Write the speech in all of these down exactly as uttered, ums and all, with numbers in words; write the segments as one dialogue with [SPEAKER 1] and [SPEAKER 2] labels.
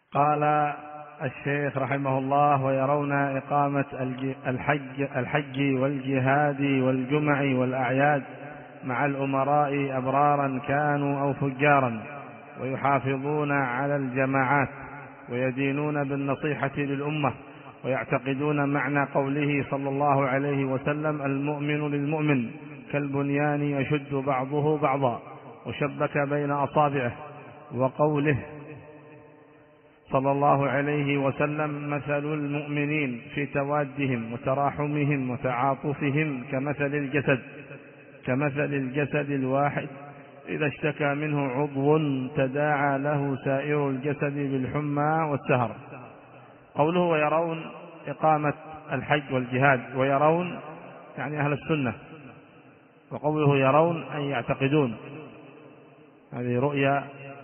[SPEAKER 1] قال الشيخ رحمه الله: ويرون إقامة الحج, الحج والجهاد والجمع والأعياد مع الأمراء أبرارا كانوا أو فجارا، ويحافظون على الجماعات، ويدينون بالنصيحة للأمة، ويعتقدون معنى قوله صلى الله عليه وسلم: المؤمن للمؤمن كالبنيان يشد بعضه بعضا، وشبك بين أصابعه. وقوله صلى الله عليه وسلم: مثل المؤمنين في توادهم وتراحمهم وتعاطفهم كمثل الجسد كمثل الجسد الواحد إذا اشتكى منه عضو تداعى له سائر الجسد بالحمى والسهر. قوله ويرون إقامة الحج والجهاد، ويرون يعني أهل السنة، وقوله يرون أي يعتقدون. هذه رؤية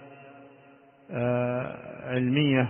[SPEAKER 1] علمية،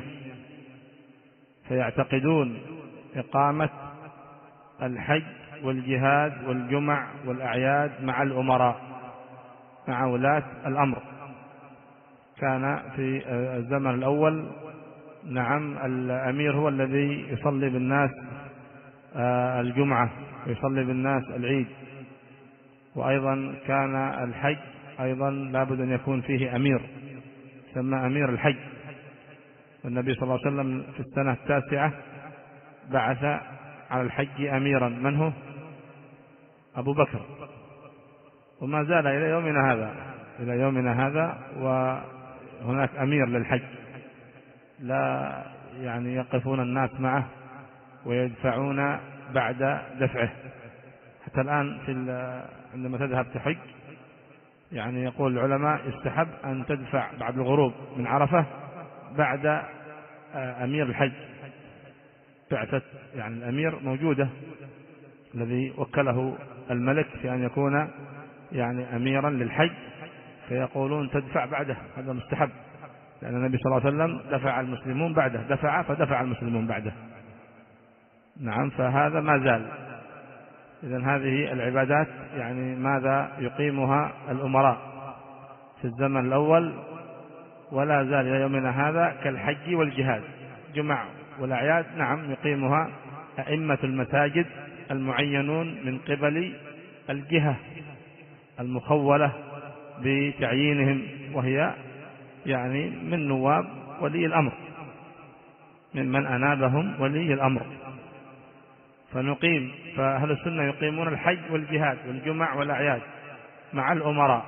[SPEAKER 1] فيعتقدون إقامة الحج والجهاد والجمع والأعياد مع الأمراء، مع ولاة الأمر. كان في الزمن الأول نعم الأمير هو الذي يصلي بالناس الجمعة ويصلي بالناس العيد، وأيضا كان الحج أيضا لابد أن يكون فيه أمير سمى أمير الحج. والنبي صلى الله عليه وسلم في السنة التاسعة بعث على الحج أميرا، من هو؟ أبو بكر، وما زال إلى يومنا هذا إلى يومنا هذا وهناك أمير للحج، لا يعني يقفون الناس معه ويدفعون بعد دفعه. حتى الآن في عندما تذهب تحج يعني يقول العلماء يستحب أن تدفع بعد الغروب من عرفة بعد أمير الحج. بعثة يعني الأمير موجودة الذي وكله الملك في أن يكون يعني أميرا للحج، فيقولون تدفع بعده، هذا مستحب، لأن النبي صلى الله عليه وسلم دفع المسلمون بعده، دفع فدفع المسلمون بعده. نعم، فهذا ما زال. إذن هذه العبادات يعني ماذا يقيمها الأمراء في الزمن الأول ولا زال إلى يومنا هذا كالحج والجهاد. جمع والأعياد نعم يقيمها أئمة المساجد المعينون من قبل الجهة المخولة بتعيينهم، وهي يعني من نواب ولي الأمر، ممن أنابهم ولي الأمر. فنقيم فأهل السنة يقيمون الحج والجهاد والجمع والأعياد مع الأمراء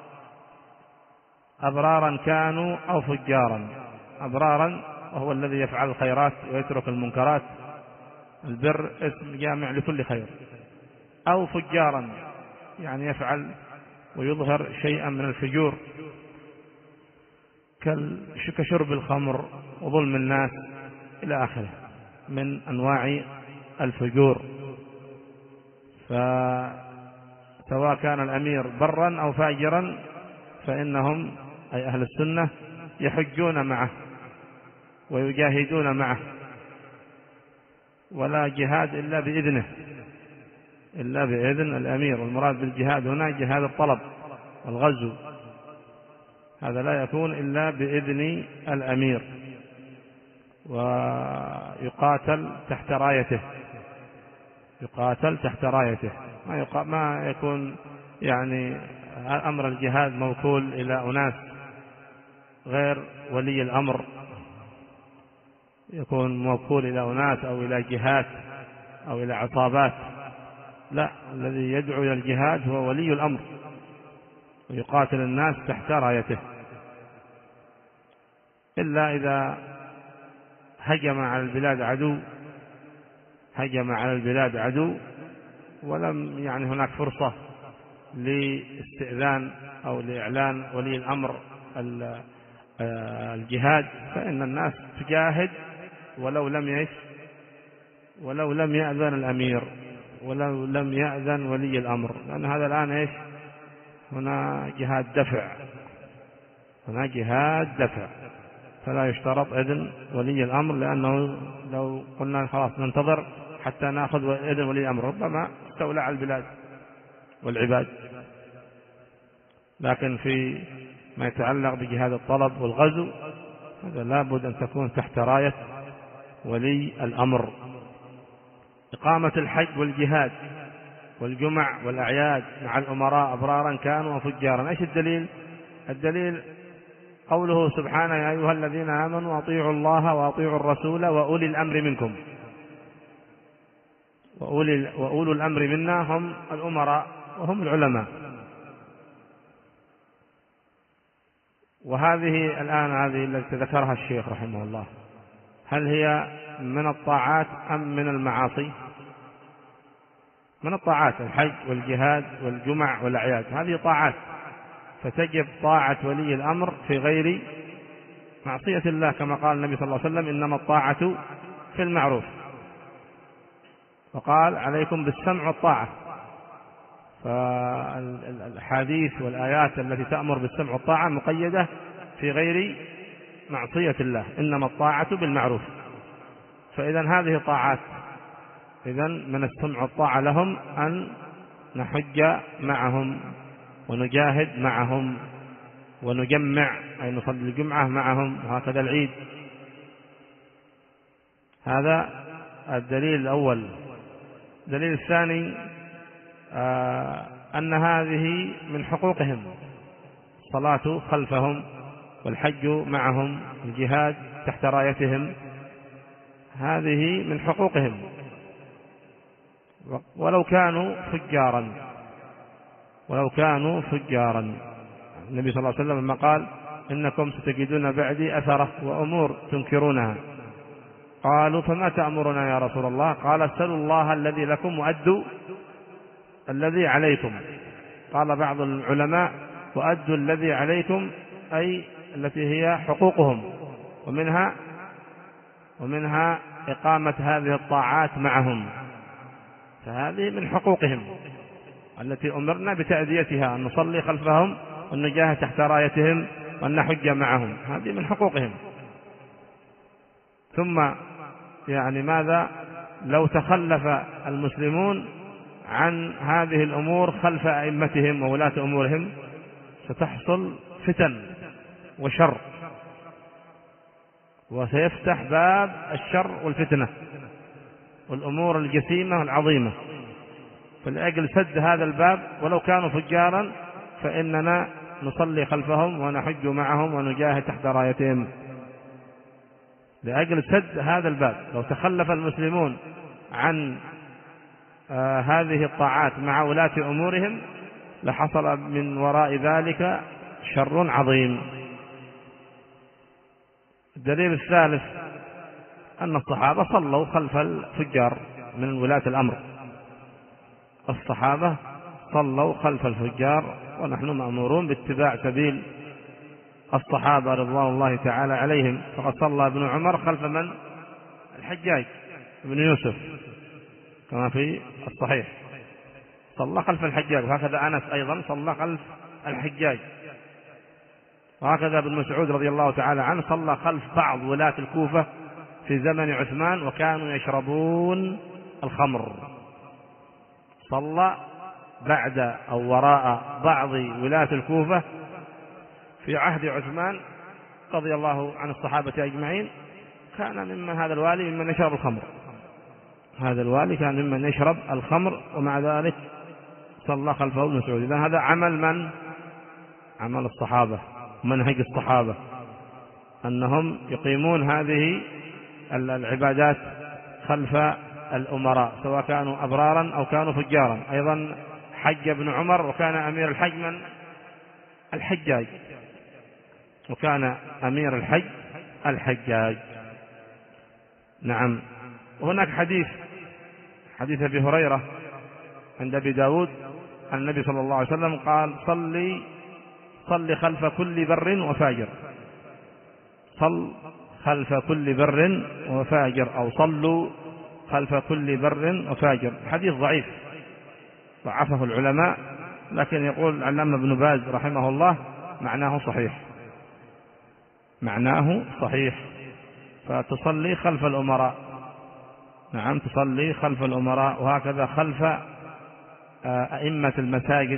[SPEAKER 1] أبرارا كانوا أو فجارا. أبرارا وهو الذي يفعل الخيرات ويترك المنكرات، البر اسم جامع لكل خير، أو فجارا يعني يفعل ويظهر شيئا من الفجور كشرب الخمر وظلم الناس إلى آخره من أنواع الفجور. فسواء كان الأمير برا أو فاجرا فإنهم أي أهل السنة يحجون معه ويجاهدون معه، ولا جهاد إلا بإذنه، إلا بإذن الأمير. والمراد بالجهاد هنا جهاد الطلب والغزو، هذا لا يكون إلا بإذن الأمير، ويقاتل تحت رايته، يقاتل تحت رايته، ما, ما يكون يعني أمر الجهاد موكول إلى أناس غير ولي الأمر، يكون موكول إلى أناس أو إلى جهات أو إلى عصابات. لا، الذي يدعو إلى الجهاد هو ولي الأمر، ويقاتل الناس تحت رايته، إلا إذا هجم على البلاد عدو هجم على البلاد عدو ولم يعني هناك فرصة لاستئذان أو لإعلان ولي الأمر الجهاد، فإن الناس تجاهد ولو لم يعش ولو لم يأذن الأمير ولو لم يأذن ولي الأمر، لأن هذا الآن إيش؟ هنا جهاد دفع، هنا جهاد دفع، فلا يشترط إذن ولي الأمر، لأنه لو قلنا خلاص ننتظر حتى نأخذ إذن ولي الأمر ربما استولى على البلاد والعباد. لكن في ما يتعلق بجهاد الطلب والغزو هذا لابد أن تكون تحت راية ولي الأمر. إقامة الحج والجهاد والجمع والأعياد مع الأمراء أبرارا كانوا وفجارا. إيش الدليل؟ الدليل قوله سبحانه: يا أيها الذين آمنوا أطيعوا الله وأطيعوا الرسول وأولي الأمر منكم. وأولي وأولو الأمر منا هم الأمراء وهم العلماء. وهذه الآن هذه التي ذكرها الشيخ رحمه الله، هل هي من الطاعات أم من المعاصي؟ من الطاعات، الحج والجهاد والجمع والأعياد، هذه طاعات، فتجب طاعة ولي الأمر في غير معصية الله، كما قال النبي صلى الله عليه وسلم: إنما الطاعة في المعروف، وقال: عليكم بالسمع والطاعة. فالحديث والآيات التي تأمر بالسمع والطاعة مقيدة في غير معصية الله، إنما الطاعة بالمعروف. فإذا هذه طاعات، إذا من السمع والطاعة لهم أن نحج معهم ونجاهد معهم ونجمع، أي نصلي الجمعة معهم، وهكذا العيد. هذا الدليل الأول. الدليل الثاني آه أن هذه من حقوقهم، الصلاة خلفهم والحج معهم الجهاد تحت رايتهم، هذه من حقوقهم ولو كانوا فجارا، ولو كانوا فجارا. النبي صلى الله عليه وسلم لما قال: إنكم ستجدون بعدي أثرة وأمور تنكرونها. قالوا: فما تأمرنا يا رسول الله؟ قال: اسألوا الله الذي لكم وأدوا الذي عليكم. قال بعض العلماء: وأدوا الذي عليكم، أي التي هي حقوقهم، ومنها ومنها إقامة هذه الطاعات معهم، فهذه من حقوقهم التي أمرنا بتأديتها، أن نصلي خلفهم وأن نجاهد تحت رايتهم وأن نحج معهم، هذه من حقوقهم. ثم يعني ماذا لو تخلف المسلمون عن هذه الأمور خلف أئمتهم وولاة أمورهم؟ ستحصل فتن وشر، وسيفتح باب الشر والفتنة والأمور الجسيمة العظيمة. فلأجل سد هذا الباب ولو كانوا فجارا فإننا نصلي خلفهم ونحج معهم ونجاهد تحت رايتهم، لأجل سد هذا الباب. لو تخلف المسلمون عن آه هذه الطاعات مع ولاة أمورهم لحصل من وراء ذلك شر عظيم. الدليل الثالث أن الصحابة صلوا خلف الفجار من ولاة الأمر، الصحابة صلوا خلف الفجار، ونحن مأمورون باتباع سبيل الصحابة رضوان الله تعالى عليهم. فقد صلى ابن عمر خلف من؟ الحجاج بن يوسف كما في الصحيح، صلى خلف الحجاج. وهكذا أنس أيضا صلى خلف الحجاج، وهكذا ابن مسعود رضي الله تعالى عنه صلى خلف بعض ولاة الكوفة في زمن عثمان وكانوا يشربون الخمر، صلى بعد أو وراء بعض ولاة الكوفة في عهد عثمان رضي الله عن الصحابة أجمعين، كان ممن هذا الوالي ممن يشرب الخمر، هذا الوالي كان ممن يشرب الخمر، ومع ذلك صلى خلفه ابن مسعود. إذن هذا عمل من؟ عمل الصحابة، منهج الصحابة، أنهم يقيمون هذه العبادات خلف الأمراء سواء كانوا أبرارا أو كانوا فجارا. أيضا حج ابن عمر وكان أمير الحج من؟ الحجاج، وكان أمير الحج الحجاج. نعم. وهناك حديث حديث أبي هريرة عند أبي داود عن النبي صلى الله عليه وسلم قال: صلي صل خلف كل بر وفاجر، صل خلف كل بر وفاجر، أو صلوا خلف كل بر وفاجر. حديث ضعيف ضعفه العلماء، لكن يقول العلامة ابن باز رحمه الله معناه صحيح، معناه صحيح. فتصلي خلف الأمراء، نعم تصلي خلف الأمراء، وهكذا خلف أئمة المساجد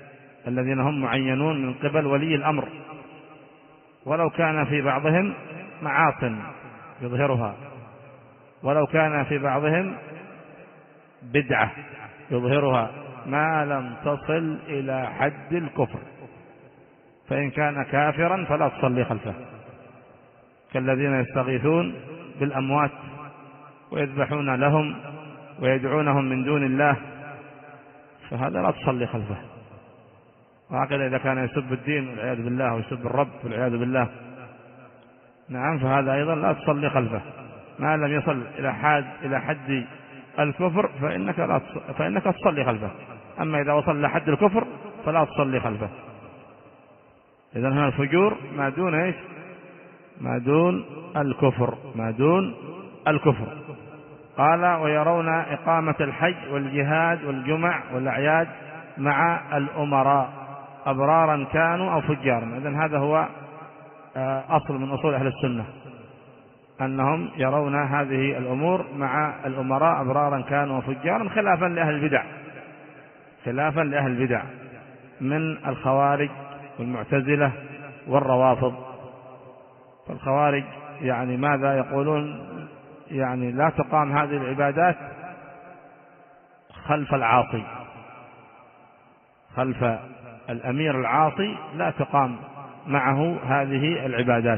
[SPEAKER 1] الذين هم معينون من قبل ولي الأمر، ولو كان في بعضهم معاصٍ يظهرها، ولو كان في بعضهم بدعة يظهرها ما لم تصل إلى حد الكفر، فإن كان كافرا فلا تصلي خلفه، كالذين يستغيثون بالأموات ويذبحون لهم ويدعونهم من دون الله، فهذا لا تصلي خلفه. وهكذا إذا كان يسب الدين والعياذ بالله ويسب الرب والعياذ بالله، نعم، فهذا أيضا لا تصلي خلفه ما لم يصل إلى حد إلى حد الكفر، فإنك لا فإنك تصلي خلفه. أما إذا وصل إلى حد الكفر فلا تصلي خلفه. إذن هنا الفجور ما دون إيش؟ ما دون الكفر، ما دون الكفر. قال: ويرون إقامة الحج والجهاد والجمع والأعياد مع الأمراء أبرارا كانوا أو فجارا. إذن هذا هو أصل من أصول أهل السنة، أنهم يرون هذه الأمور مع الأمراء أبرارا كانوا وفجارا، خلافا لأهل البدع، خلافا لأهل البدع من الخوارج والمعتزلة والروافض. فالخوارج يعني ماذا يقولون؟ يعني لا تقام هذه العبادات خلف العاصي، خلف الأمير العاصي لا تقام معه هذه العبادات،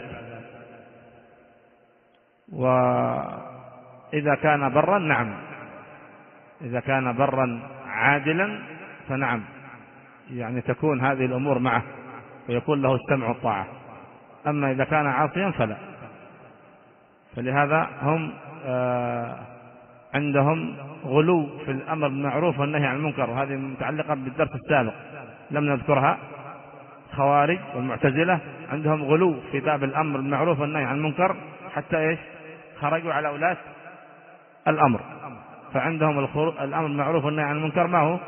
[SPEAKER 1] وإذا كان برا نعم، إذا كان برا عادلا فنعم، يعني تكون هذه الأمور معه ويكون له السمع والطاعة. أما إذا كان عاصيا فلا. فلهذا هم آه عندهم غلو في الأمر بالمعروف والنهي عن المنكر، وهذه متعلقة بالدرس السابق لم نذكرها. خوارج والمعتزلة عندهم غلو في باب الأمر بالمعروف والنهي عن المنكر، حتى إيش؟ خرجوا على ولاة الأمر. فعندهم الأمر بالمعروف والنهي عن المنكر ما هو؟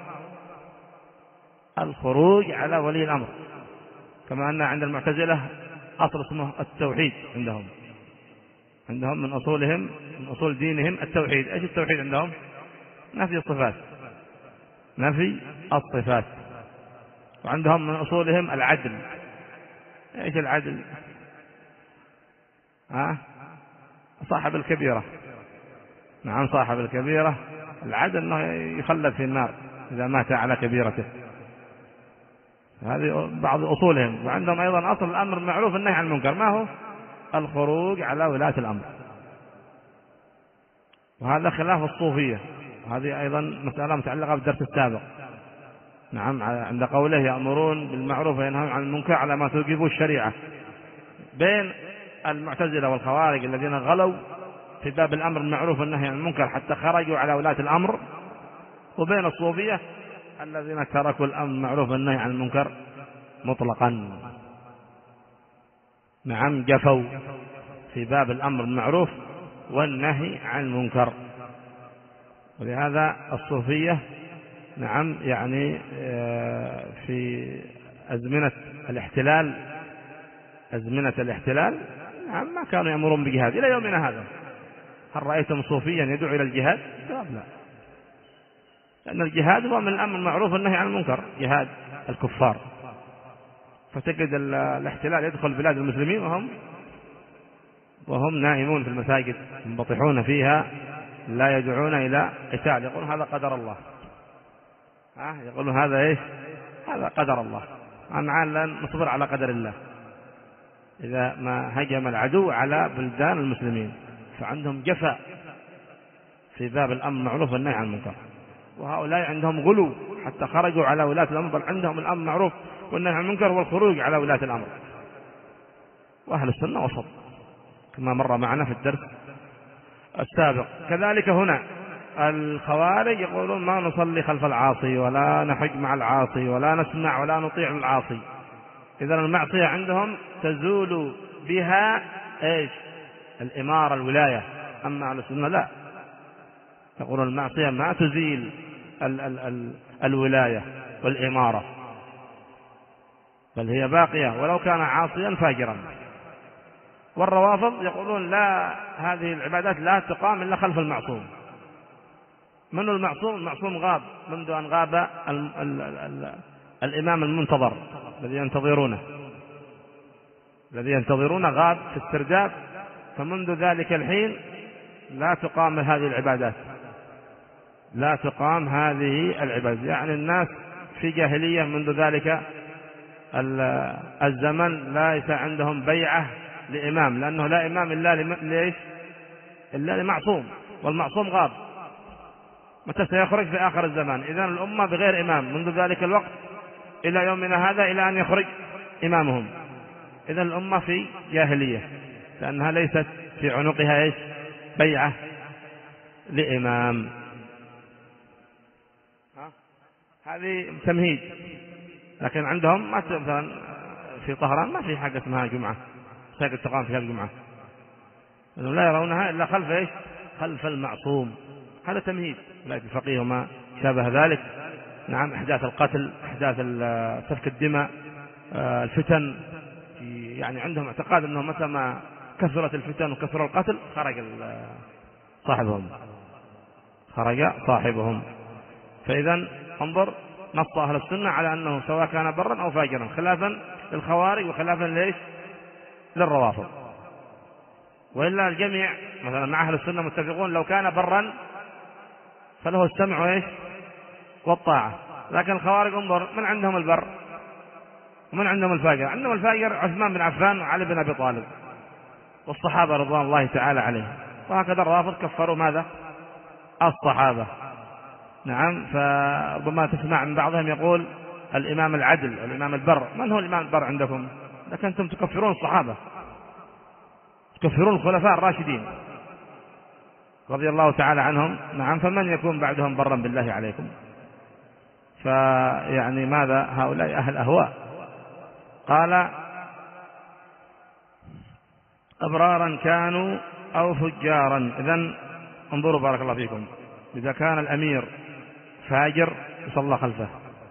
[SPEAKER 1] الخروج على ولي الأمر، كما أن عند المعتزلة أصل اسمه التوحيد. عندهم عندهم من أصولهم من أصول دينهم التوحيد. إيش التوحيد عندهم؟ نفي الصفات، نفي الصفات. وعندهم من أصولهم العدل. إيش العدل؟ ها؟ صاحب الكبيرة، نعم، صاحب الكبيرة العدل أنه يخلد في النار إذا مات على كبيرته. هذه بعض أصولهم. وعندهم أيضا أصل الأمر بالمعروف والنهي عن المنكر، ما هو؟ الخروج على ولاة الأمر. وهذا خلاف الصوفية، هذه أيضا مسألة متعلقة بالدرس السابق. نعم، عند قوله يأمرون بالمعروف وينهون عن المنكر على ما توجبه الشريعة، بين المعتزلة والخوارج الذين غلوا في باب الأمر بالمعروف والنهي عن المنكر حتى خرجوا على ولاة الأمر، وبين الصوفية الذين تركوا الأمر بالمعروف والنهي عن المنكر مطلقا. نعم، جفوا في باب الأمر بالمعروف والنهي عن المنكر. ولهذا الصوفية نعم يعني في أزمنة الاحتلال أزمنة الاحتلال نعم ما كانوا يأمرون بجهاد إلى يومنا هذا. هل رأيتم صوفيا يدعو إلى الجهاد؟ جواب لا، لأن الجهاد هو من الأمر المعروف والنهي عن المنكر، جهاد الكفار. فتجد الاحتلال يدخل بلاد المسلمين وهم وهم نائمون في المساجد ينبطحون فيها، لا يدعون إلى قتال، يقولون هذا قدر الله. ها يقولون هذا إيش؟ هذا قدر الله، معنا لا نصبر على قدر الله إذا ما هجم العدو على بلدان المسلمين. فعندهم جفاء في باب الأمر المعروف والنهي عن المنكر. وهؤلاء عندهم غلو حتى خرجوا على ولاة الأمر، بل عندهم الأمر المعروف والنهي عن المنكر والخروج على ولاة الأمر. وأهل السنة وسط كما مر معنا في الدرس السابق. كذلك هنا الخوارج يقولون ما نصلي خلف العاصي ولا نحج مع العاصي ولا نسمع ولا نطيع العاصي. إذن المعصية عندهم تزول بها إيش؟ الإمارة، الولاية. أما أهل السنة لا، يقولون المعصية ما تزيل ال ال ال الولاية والإمارة، بل هي باقية ولو كان عاصيا فاجرا. والروافض يقولون لا، هذه العبادات لا تقام إلا خلف المعصوم. من المعصوم؟ المعصوم غاب منذ أن غاب ال ال ال الإمام المنتظر الذي ينتظرونه الذي ينتظرونه غاب في السرداب فمنذ ذلك الحين لا تقام هذه العبادات، لا تقام هذه العبادات. يعني الناس في جاهلية منذ ذلك الزمن ليس عندهم بيعة لإمام، لأنه لا إمام إلا ليش؟ إلا لمعصوم، والمعصوم غاب، متى سيخرج؟ في آخر الزمان. إذن الأمة بغير إمام منذ ذلك الوقت إلى يومنا هذا، إلى أن يخرج إمامهم. إذن الأمة في جاهلية، لأنها ليست في عنقها إيش؟ بيعة لإمام. هذه تمهيد. لكن عندهم مثلا في طهران ما في حاجة اسمها جمعة، ساقط تقام فيها الجمعة، لأنهم لا يرونها إلا خلف إيش؟ خلف المعصوم. هذا تمهيد. لكن الفقيه وما شابه ذلك، نعم، إحداث القتل، إحداث سفك الدماء، الفتن، يعني عندهم اعتقاد أنه متى ما كثرت الفتن وكثر القتل خرج صاحبهم، خرج صاحبهم. فإذا انظر نص أهل السنة على أنه سواء كان برا أو فاجرا، خلافا للخوارج وخلافا ليش؟ للروافض. وإلا الجميع مثلا مع أهل السنة متفقون لو كان برا فله السمع وإيش؟ والطاعة. لكن الخوارج انظر من عندهم البر ومن عندهم الفاجر. عندهم الفاجر عثمان بن عفان وعلي بن أبي طالب والصحابة رضوان الله تعالى عليهم. وهكذا الرافض كفروا ماذا؟ الصحابة. نعم. فربما تسمع من بعضهم يقول الإمام العدل، الإمام البر. من هو الإمام البر عندكم؟ لكن أنتم تكفرون الصحابة، تكفرون الخلفاء الراشدين رضي الله تعالى عنهم. نعم. فمن يكون بعدهم برا بالله عليكم؟ فيعني ماذا؟ هؤلاء أهل أهواء. قال أبرارا كانوا أو فجارا. إذن انظروا بارك الله فيكم، إذا كان الأمير فاجر يصلى خلفه،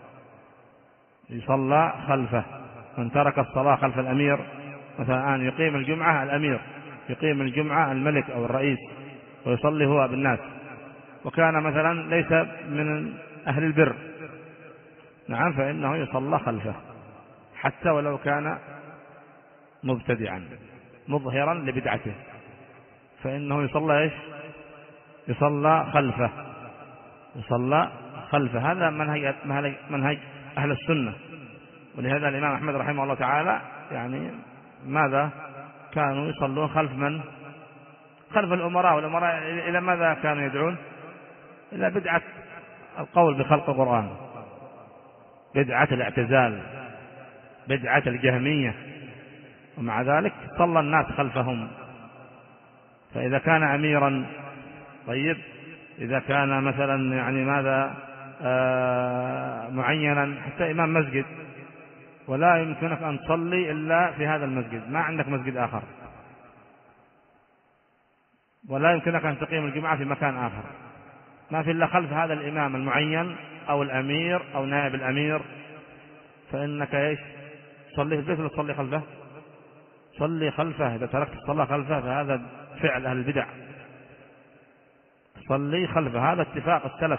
[SPEAKER 1] يصلى خلفه. من ترك الصلاة خلف الأمير، مثلا الآن يقيم الجمعة الأمير، يقيم الجمعة الملك أو الرئيس ويصلي هو بالناس، وكان مثلا ليس من أهل البر، نعم، فإنه يصلى خلفه حتى ولو كان مبتدعا مظهرا لبدعته، فإنه يصلى إيش؟ يصلى خلفه، يصلى خلفه. هذا منهج منهج أهل السنة. ولهذا الإمام أحمد رحمه الله تعالى يعني ماذا؟ كانوا يصلون خلف من؟ خلف الأمراء. والأمراء إلى ماذا كانوا يدعون؟ إلى بدعة القول بخلق القرآن، بدعة الاعتزال، بدعة الجهمية، ومع ذلك صلى الناس خلفهم. فإذا كان أميرا طيب، إذا كان مثلا يعني ماذا آه معينا، حتى إمام مسجد، ولا يمكنك أن تصلي إلا في هذا المسجد، ما عندك مسجد آخر، ولا يمكنك أن تقيم الجمعة في مكان آخر، ما في إلا خلف هذا الإمام المعين أو الأمير أو نائب الأمير. فإنك إيش؟ صلي في البيت ولا تصلي خلفه؟ صلي خلفه. إذا تركت الصلاة خلفه فهذا فعل أهل البدع. صلي خلفه. هذا اتفاق السلف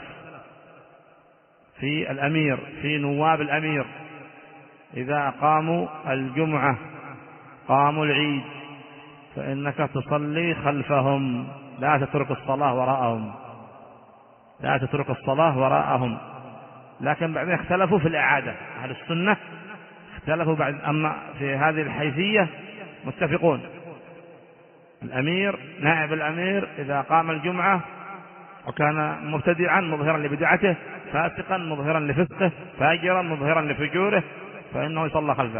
[SPEAKER 1] في الأمير، في نواب الأمير، إذا قاموا الجمعة قاموا العيد فإنك تصلي خلفهم، لا تترك الصلاة وراءهم، لا تترك الصلاة وراءهم. لكن بعدين اختلفوا في الإعادة. أهل السنة اختلفوا بعد، أما في هذه الحيثية متفقون. الأمير نائب الأمير إذا قام الجمعة وكان مبتدعا مظهرا لبدعته، فاسقا مظهرا لفسقه، فاجرا مظهرا لفجوره، فإنه يصلى خلفه.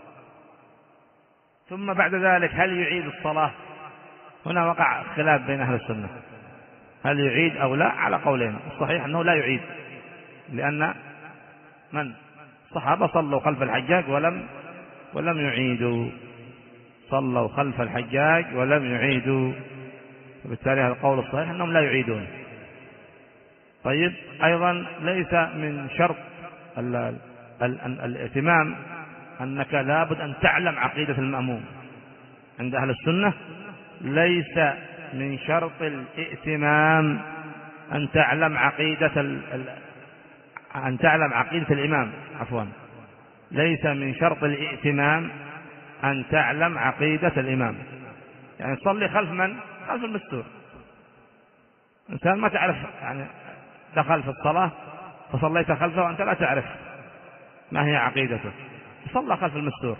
[SPEAKER 1] ثم بعد ذلك هل يعيد الصلاة؟ هنا وقع خلاف بين أهل السنة، هل يعيد أو لا؟ على قولين. الصحيح أنه لا يعيد، لأن من الصحابة صلوا خلف الحجاج ولم ولم يعيدوا، صلوا خلف الحجاج ولم يعيدوا، وبالتالي هذا القول الصحيح أنهم لا يعيدون. طيب، أيضا ليس من شرط ال ال ال الائتمام أنك لابد أن تعلم عقيدة المأموم. عند أهل السنة ليس من شرط الائتمام أن تعلم عقيدة ال ال أن تعلم عقيدة الإمام، عفوا، ليس من شرط الائتمام أن تعلم عقيدة الإمام. يعني تصلي خلف من؟ خلف المستور. إنسان ما تعرف يعني دخل في الصلاة فصليت خلفه وأنت لا تعرف ما هي عقيدته، صلى خلف المستور،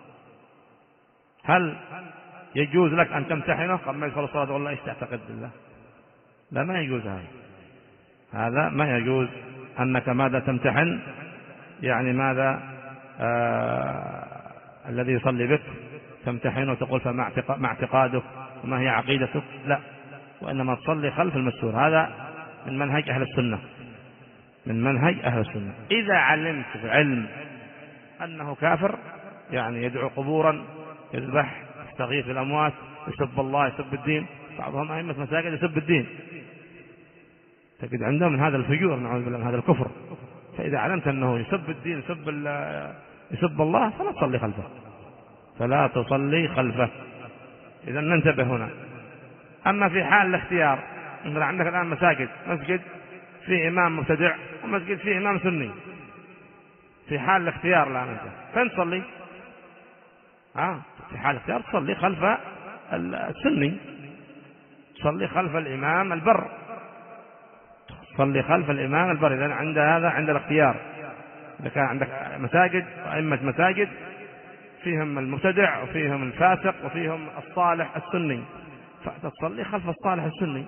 [SPEAKER 1] هل يجوز لك أن تمتحنه قبل ما يدخل الصلاة تقول الله إيش تعتقد بالله؟ لا، ما يجوز هذا، هذا ما يجوز أنك ماذا تمتحن، يعني ماذا آه الذي يصلي بك تمتحنه وتقول فما اعتقادك وما هي عقيدتك، لا، وإنما تصلي خلف المستور. هذا من منهج أهل السنة، من منهج أهل السنة. إذا علمت بعلم أنه كافر يعني يدعو قبورا، يذبح، يستغيث بالأموات، يسب الله، يسب الدين، بعضهم أئمة مساجد يسب الدين، تجد عندهم من هذا الفجور، نعوذ بالله من هذا الكفر. فإذا علمت أنه يسب الدين، يسب يسب الله، فلا تصلي خلفه، فلا تصلي خلفه. إذا ننتبه هنا. أما في حال الاختيار، مثلا عندك الآن مساجد، مسجد فيه إمام مبتدع ومسجد فيه إمام سني، في حال الاختيار الآن أنت فين تصلي؟ آه في حال الاختيار تصلي خلف السني، تصلي خلف الإمام البر، تصلي خلف الإمام البر. إذن عند هذا عند الاختيار، إذا كان عندك مساجد وأئمة مساجد فيهم المبتدع وفيهم الفاسق وفيهم الصالح السني، فتصلي خلف الصالح السني،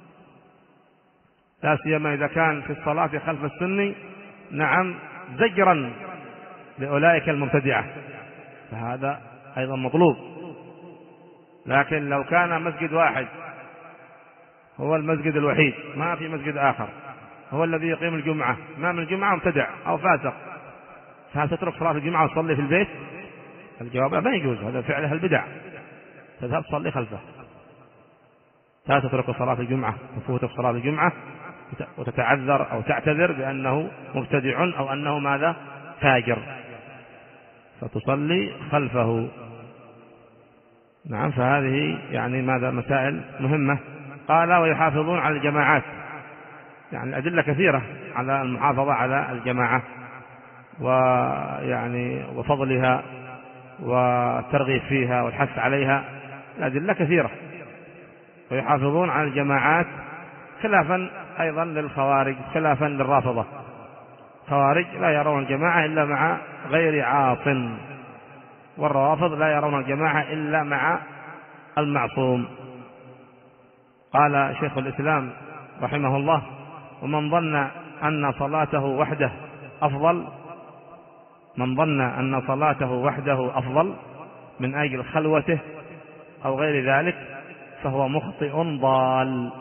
[SPEAKER 1] لا سيما إذا كان في الصلاة خلف السني نعم زجرا لأولئك المبتدعة، فهذا أيضا مطلوب. لكن لو كان مسجد واحد هو المسجد الوحيد، ما في مسجد آخر هو الذي يقيم الجمعة، إمام الجمعة مبتدع أو فاسق، فهل تترك صلاة الجمعة وتصلي في البيت؟ الجواب ما يجوز، هذا فعل أهل البدع، تذهب تصلي خلفه، لا تترك صلاة الجمعة تفوتك صلاة الجمعة وتتعذر أو تعتذر بأنه مبتدع أو أنه ماذا فاجر، فتصلي خلفه. نعم، فهذه يعني ماذا مسائل مهمة. قال ويحافظون على الجماعات، يعني الأدلة كثيرة على المحافظة على الجماعة ويعني وفضلها والترغيب فيها والحث عليها، الأدلة كثيرة. ويحافظون على الجماعات خلافا أيضا للخوارج، خلافا للرافضة. خوارج لا يرون الجماعة إلا مع غير عاص، والروافض لا يرون الجماعة إلا مع المعصوم. قال شيخ الإسلام رحمه الله: ومن ظن أن صلاته وحده أفضل من ظن أن صلاته وحده أفضل من أجل خلوته أو غير ذلك فهو مخطئ ضال،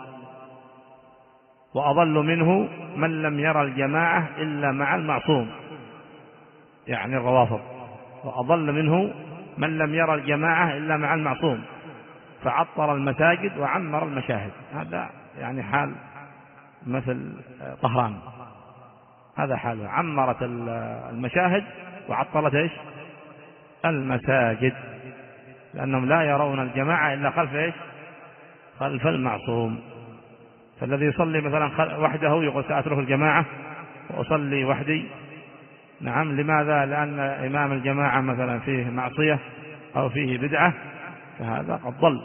[SPEAKER 1] وأضل منه من لم يرى الجماعة إلا مع المعصوم، يعني الروافض. وأضل منه من لم يرى الجماعة إلا مع المعصوم فعطر المساجد وعمر المشاهد. هذا يعني حال مثل طهران، هذا حاله، عمرت المشاهد وعطلت ايش المساجد، لأنهم لا يرون الجماعة إلا خلف ايش خلف المعصوم. فالذي يصلي مثلا وحده يقول سأترك الجماعة وأصلي وحدي، نعم، لماذا؟ لأن إمام الجماعة مثلا فيه معصية أو فيه بدعة، فهذا قد ضل،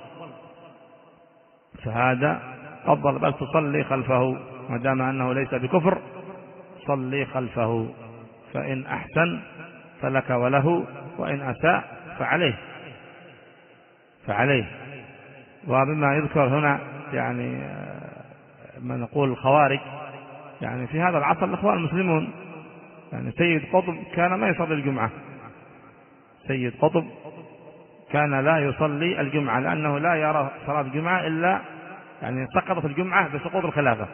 [SPEAKER 1] فهذا قد ضل. بل تصلي خلفه ما دام أنه ليس بكفر، صلي خلفه، فإن أحسن فلك وله، وإن أساء فعليه فعليه وبما يذكر هنا يعني ما نقول الخوارج، يعني في هذا العصر الإخوان المسلمون، يعني سيد قطب كان ما يصلي الجمعة، سيد قطب كان لا يصلي الجمعة لأنه لا يرى صلاة الجمعة إلا يعني سقطت الجمعة بسقوط الخلافة،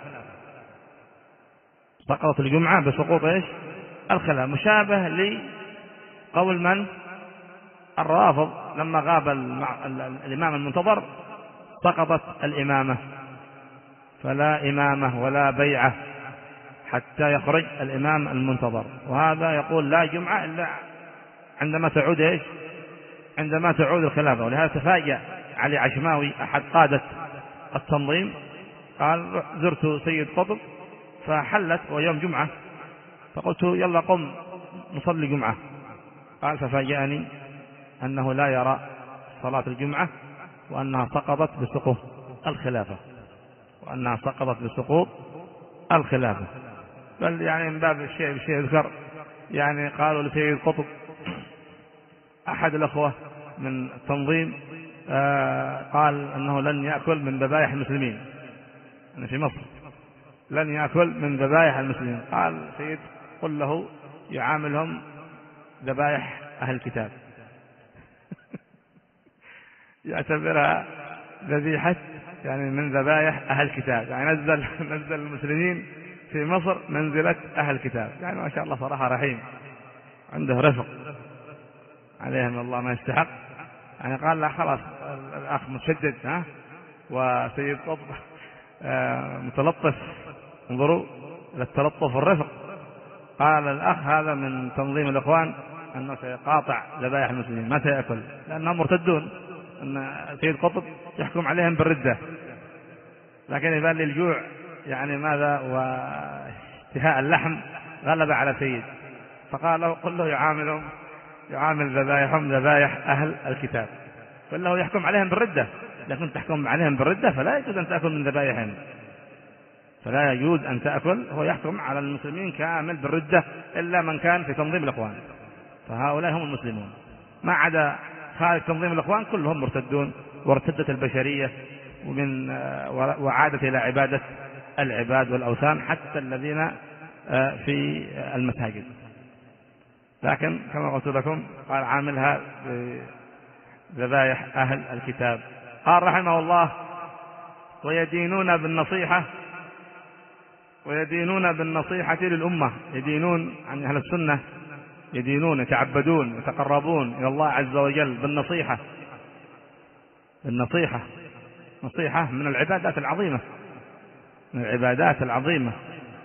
[SPEAKER 1] سقطت الجمعة بسقوط إيش الخلافة، مشابه لقول من الرافض لما غاب الإمام المنتظر سقطت الإمامة، فلا إمامة ولا بيعة حتى يخرج الإمام المنتظر. وهذا يقول لا جمعة إلا عندما تعود إيش عندما تعود الخلافة. ولهذا تفاجأ علي عشماوي أحد قادة التنظيم، قال زرت سيد قطب فحلت ويوم جمعة، فقلت يلا قم نصلي جمعة، قال ففاجأني أنه لا يرى صلاة الجمعة وأنها سقطت بسقوط الخلافة وأنها سقطت بسقوط الخلافة. بل يعني من باب الشيء بشيء يذكر، يعني قالوا لسيد قطب أحد الأخوة من التنظيم آه قال أنه لن يأكل من ذبائح المسلمين، يعني في مصر لن يأكل من ذبائح المسلمين. قال سيد قل له يعاملهم ذبائح أهل الكتاب يعتبرها ذبيحة يعني من ذبائح أهل الكتاب، يعني نزل نزل المسلمين في مصر منزلة أهل الكتاب. يعني ما شاء الله صراحة رحيم، عنده رفق عليهم الله ما يستحق. يعني قال لا خلاص الأخ متشدد ها وسيد قطب متلطف، انظروا إلى التلطف والرفق. قال الأخ هذا من تنظيم الإخوان أنه سيقاطع ذبائح المسلمين ما سيأكل لأنهم مرتدون، أن سيد قطب يحكم عليهم بالردة، لكن يبان لي الجوع يعني ماذا واشتهاء اللحم غلب على سيد، فقال له قل له يعاملهم يعامل ذبائحهم ذبائح أهل الكتاب، قل له يحكم عليهم بالردة، لكن تحكم عليهم بالردة فلا يجوز أن تأكل من ذبائحهم، فلا يجوز أن تأكل. هو يحكم على المسلمين كامل بالردة إلا من كان في تنظيم الإخوان، فهؤلاء هم المسلمون، ما عدا خارج تنظيم الإخوان كلهم مرتدون وارتدت البشرية ومن وعادت إلى عبادة العباد والأوثان حتى الذين في المساجد. لكن كما قلت لكم قال عاملها بذبائح أهل الكتاب. قال رحمه الله ويدينون بالنصيحة ويدينون بالنصيحة للأمة، يدينون عن أهل السنة، يدينون يتعبدون يتقربون إلى الله عز وجل بالنصيحة. النصيحة نصيحة من العبادات العظيمة، من العبادات العظيمة،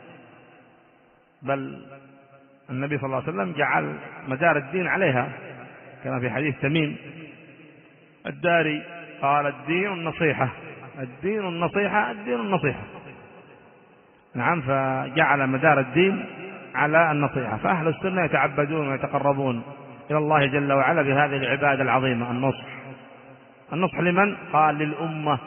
[SPEAKER 1] بل النبي صلى الله عليه وسلم جعل مدار الدين عليها كما في حديث تميم الداري قال الدين النصيحة الدين النصيحة الدين النصيحة. نعم، فجعل مدار الدين على النصيحة. فأهل السنة يتعبدون ويتقربون إلى الله جل وعلا بهذه العبادة العظيمة النصح. النصح لمن؟ قال للأمة.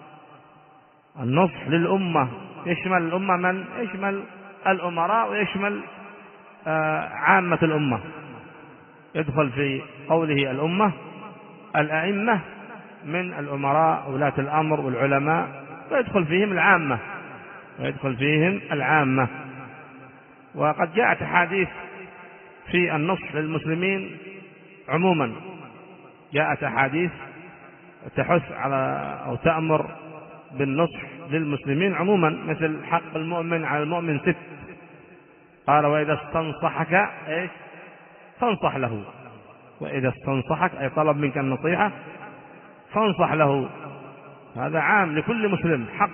[SPEAKER 1] النصح للأمة يشمل الأمة من؟ يشمل الأمراء ويشمل آه عامة الأمة. يدخل في قوله الأمة الأئمة من الأمراء ولاة الأمر والعلماء، ويدخل فيهم العامة ويدخل فيهم العامة. وقد جاءت أحاديث في النصح للمسلمين عموما، جاءت أحاديث تحث على أو تأمر بالنصح للمسلمين عموما، مثل حق المؤمن على المؤمن ست. قال وإذا استنصحك إيش فانصح له، وإذا استنصحك أي طلب منك النصيحة فانصح له، هذا عام لكل مسلم حق.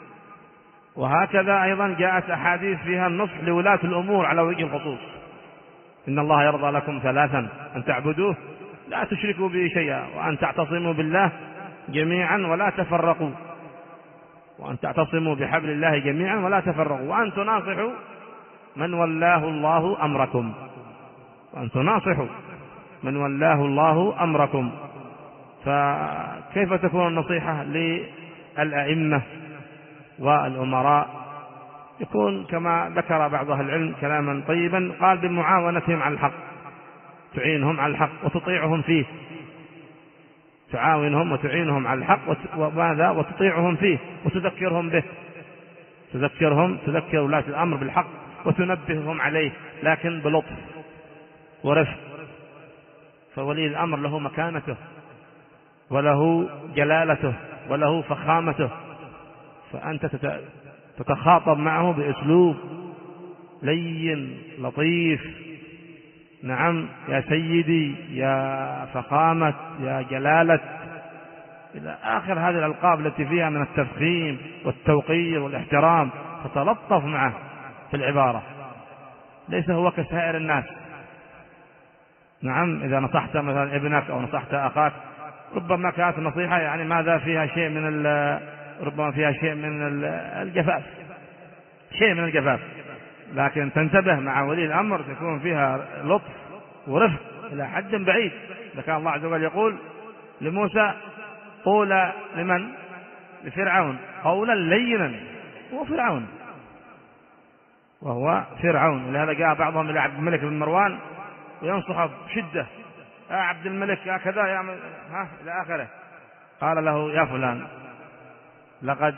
[SPEAKER 1] وهكذا أيضا جاءت أحاديث فيها النصح لولاة الأمور على وجه الخصوص. إن الله يرضى لكم ثلاثا أن تعبدوه لا تشركوا به شيئا، وأن تعتصموا بالله جميعا ولا تفرقوا، وأن تعتصموا بحبل الله جميعا ولا تفرقوا، وأن تناصحوا من ولاه الله أمركم، وأن تناصحوا من ولاه الله أمركم. فكيف تكون النصيحة للأئمة والأمراء؟ يكون كما ذكر بعض أهل العلم كلاما طيبا، قال بمعاونتهم على الحق، تعينهم على الحق وتطيعهم فيه، تعاونهم وتعينهم على الحق وماذا وتطيعهم فيه وتذكرهم به، تذكرهم تذكر ولاة الأمر بالحق وتنبههم عليه، لكن بلطف ورفق. فولي الأمر له مكانته وله جلالته وله فخامته، فأنت تتخاطب معه بأسلوب لين لطيف، نعم يا سيدي يا فخامة يا جلالة إلى آخر هذه الألقاب التي فيها من التفخيم والتوقير والاحترام، تتلطف معه في العبارة، ليس هو كسائر الناس. نعم، إذا نصحت مثلا ابنك أو نصحت أخاك ربما كانت النصيحة يعني ماذا فيها شيء من ربما فيها شيء من الجفاف شيء من الجفاف لكن تنتبه مع ولي الأمر تكون فيها لطف ورفق إلى حد بعيد. إذا كان الله عز وجل يقول لموسى قول لمن؟ لفرعون قولا لينا، هو فرعون وهو فرعون. لهذا جاء بعضهم إلى عبد الملك بن مروان وينصح بشدة: يا عبد الملك يا كذا يا ها إلى آخره. قال له: يا فلان، لقد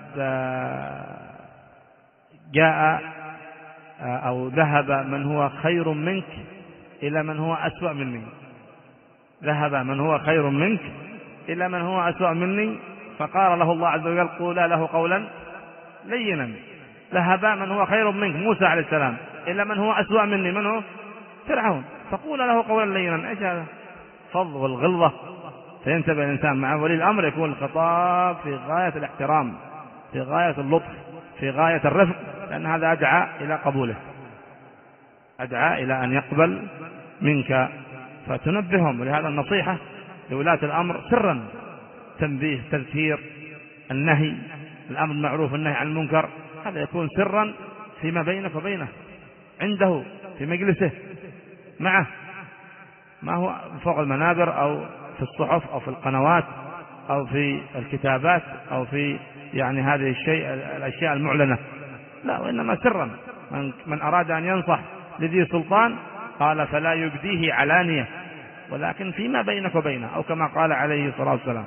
[SPEAKER 1] جاء أو ذهب من هو خير منك إلى من هو أسوأ مني، ذهب من هو خير منك إلى من هو أسوأ مني. فقال له الله عز وجل: قولا له قولا لينا. ذهب من هو خير منك موسى عليه السلام إلى من هو أسوأ مني، من هو؟ فرعون. فقولا له قولا لينا. ايش هذا؟ فض والغلظة. فينتبه الإنسان مع ولي الأمر يكون الخطاب في غاية الاحترام، في غاية اللطف، في غاية الرفق، لأن هذا أدعى إلى قبوله، أدعى إلى أن يقبل منك. فتنبههم. ولهذا النصيحة لولاة الأمر سرا، تنبيه، تذكير، النهي، الأمر بالمعروف والنهي عن المنكر، هذا يكون سرا فيما بينك وبينه، عنده في مجلسه معه، ما هو فوق المنابر أو في الصحف أو في القنوات أو في الكتابات أو في يعني هذه الشيء الأشياء المعلنة، لا، وإنما سرا. من, من أراد أن ينصح لذي سلطان قال: فلا يبديه علانية، ولكن فيما بينك وبينه، أو كما قال عليه الصلاة والسلام.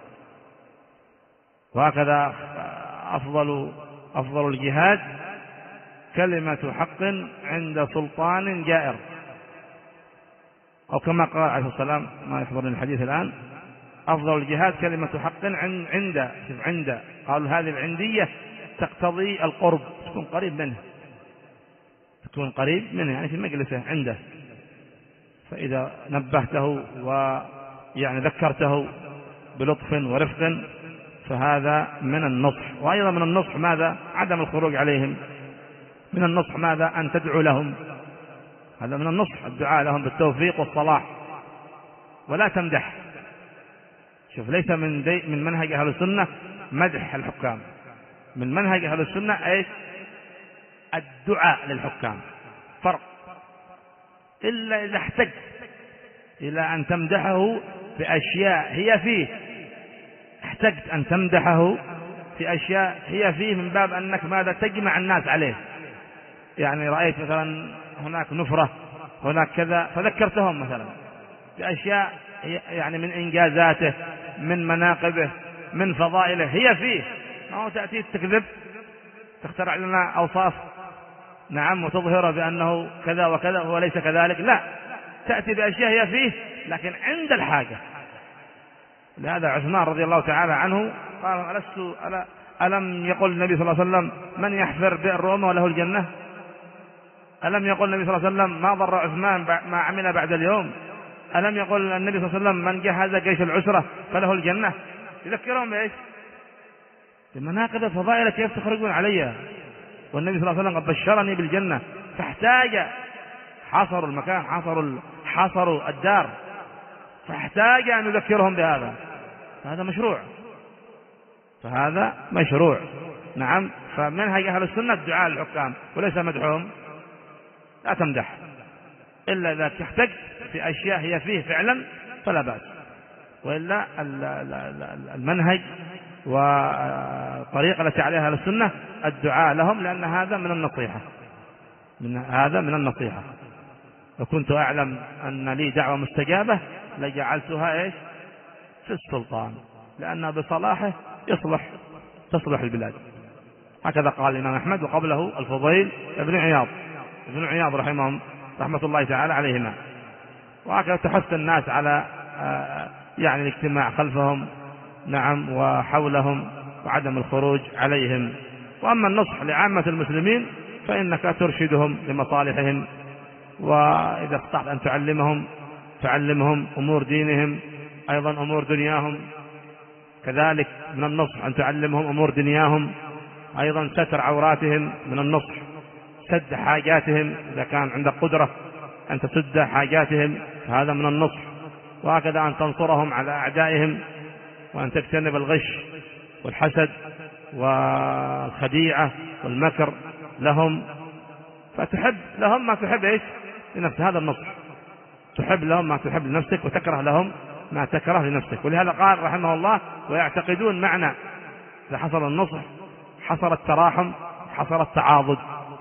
[SPEAKER 1] وهكذا أفضل أفضل الجهاد كلمة حق عند سلطان جائر، أو كما قال عليه الصلاة والسلام، ما يحضرني الحديث الآن: أفضل الجهاد كلمة حق عند عند قالوا هذه العندية تقتضي القرب، تكون قريب منه، تكون قريب منه يعني في مجلسه عنده. فإذا نبهته ويعني ذكرته بلطف ورفق فهذا من النصح. وأيضا من النصح ماذا؟ عدم الخروج عليهم. من النصح ماذا؟ أن تدعو لهم، هذا من النصح، الدعاء لهم بالتوفيق والصلاح، ولا تمدح. شوف، ليس من دي من منهج أهل السنة مدح الحكام، من منهج أهل السنة ايش؟ الدعاء للحكام، فرق. إلا إذا احتجت إلى أن تمدحه بأشياء هي فيه، احتجت أن تمدحه في أشياء هي فيه من باب أنك ماذا؟ تجمع الناس عليه. يعني رأيت مثلا هناك نفرة، هناك كذا، فذكرتهم مثلا بأشياء يعني من إنجازاته، من مناقبه، من فضائله هي فيه. ما هو تأتي تكذب، تخترع لنا أوصاف نعم وتظهر بأنه كذا وكذا وهو ليس كذلك، لا، تأتي بأشياء هي فيه لكن عند الحاجة. لهذا عثمان رضي الله تعالى عنه قال: ألست ألا ألم يقول النبي صلى الله عليه وسلم: من يحفر بئر روما وله الجنة؟ ألم يقول النبي صلى الله عليه وسلم: ما ضر عثمان ما عمل بعد اليوم؟ ألم يقول النبي صلى الله عليه وسلم: من جهز جيش العسرة فله الجنة؟ يذكرهم بإيش؟ بمناقب الفضائل كيف تخرجون عليها، والنبي صلى الله عليه وسلم قد بشرني بالجنة. فاحتاج، حصروا المكان، حصروا حصروا الدار، فاحتاج أن يذكرهم بهذا. فهذا مشروع، فهذا مشروع نعم. فمنهج أهل السنة الدعاء للحكام وليس مدحهم. لا تمدح إلا إذا احتجت في أشياء هي فيه فعلا فلا بأس، وإلا المنهج والطريقة التي عليها أهل السنة الدعاء لهم، لأن هذا من النصيحة، من هذا من النصيحة. وكنت أعلم أن لي دعوة مستجابة لجعلتها إيش؟ في السلطان، لأن بصلاحه يصلح تصلح البلاد. هكذا قال الإمام أحمد، وقبله الفضيل ابن عياض ابن عياض رحمهم رحمة الله تعالى عليهما. وهكذا تحث الناس على يعني الاجتماع خلفهم نعم وحولهم وعدم الخروج عليهم. وأما النصح لعامة المسلمين فإنك ترشدهم لمصالحهم، وإذا استطعت أن تعلمهم تعلمهم أمور دينهم، أيضا أمور دنياهم كذلك من النصح أن تعلمهم أمور دنياهم، أيضا ستر عوراتهم من النصح، سد حاجاتهم إذا كان عندك قدرة أن تسد حاجاتهم هذا من النصح. وهكذا أن تنصرهم على أعدائهم، وأن تجتنب الغش والحسد والخديعة والمكر لهم، فتحب لهم ما تحب إيش لنفسك، هذا النصح. تحب لهم ما تحب لنفسك وتكره لهم ما تكره لنفسك. ولهذا قال رحمه الله: ويعتقدون معنى إذا حصل النصح حصل التراحم، حصل التعاضد،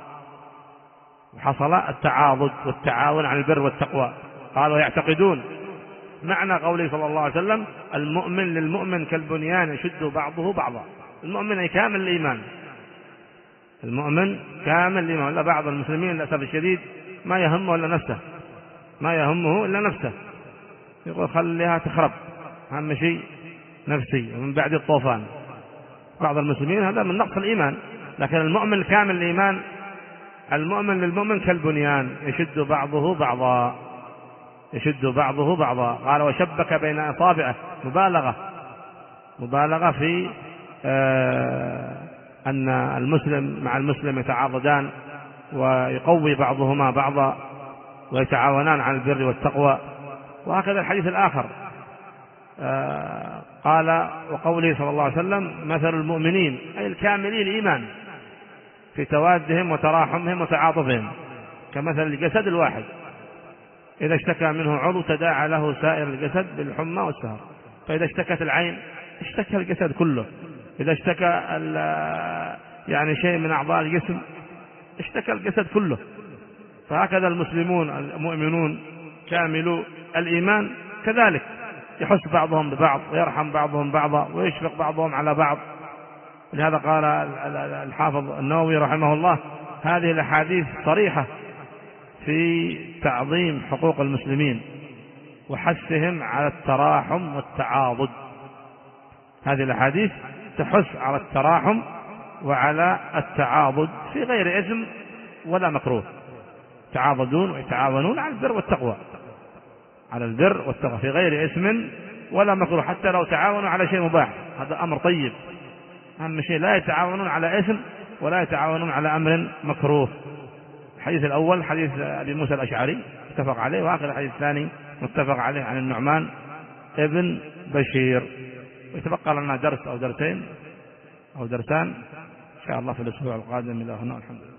[SPEAKER 1] وحصل التعاضد والتعاون على البر والتقوى. قال: ويعتقدون معنى قوله صلى الله عليه وسلم: المؤمن للمؤمن كالبنيان يشد بعضه بعضا. المؤمن أي كامل الإيمان، المؤمن كامل الإيمان. إلا بعض المسلمين للأسف الشديد ما يهمه إلا نفسه، ما يهمه إلا نفسه، يقول خليها تخرب، أهم شيء نفسي ومن بعد الطوفان. بعض المسلمين هذا من نقص الإيمان. لكن المؤمن كامل الإيمان: المؤمن للمؤمن كالبنيان يشد بعضه بعضا، يشد بعضه بعضا. قال: وشبك بين أصابعه، مبالغة مبالغة في آه أن المسلم مع المسلم يتعاضدان ويقوي بعضهما بعضا ويتعاونان على البر والتقوى. وهكذا الحديث الآخر آه قال: وقوله صلى الله عليه وسلم: مثل المؤمنين أي الكاملي الإيمان في توادهم وتراحمهم وتعاطفهم كمثل الجسد الواحد إذا اشتكى منه عضو تداعى له سائر الجسد بالحمى والسهر. فإذا اشتكت العين اشتكى الجسد كله، إذا اشتكى يعني شيء من أعضاء الجسم اشتكى الجسد كله. فهكذا المسلمون المؤمنون كاملوا الإيمان كذلك يحس بعضهم ببعض ويرحم بعضهم بعضا ويشفق بعضهم على بعض. لهذا قال الحافظ النووي رحمه الله: هذه الأحاديث صريحة في تعظيم حقوق المسلمين وحثهم على التراحم والتعاضد. هذه الأحاديث تحث على التراحم وعلى التعاضد في غير إثم ولا مكروه. تعاضدون ويتعاونون على البر والتقوى، على البر والتقوى في غير إثم ولا مكروه. حتى لو تعاونوا على شيء مباح هذا أمر طيب. أهم شيء لا يتعاونون على إثم ولا يتعاونون على أمر مكروه. الحديث الأول حديث أبي موسى الأشعري متفق عليه، وآخر الحديث الثاني متفق عليه عن النعمان ابن بشير. ويتبقى لنا درس أو درسين أو درسان إن شاء الله في الأسبوع القادم. إلى هنا، الحمد لله.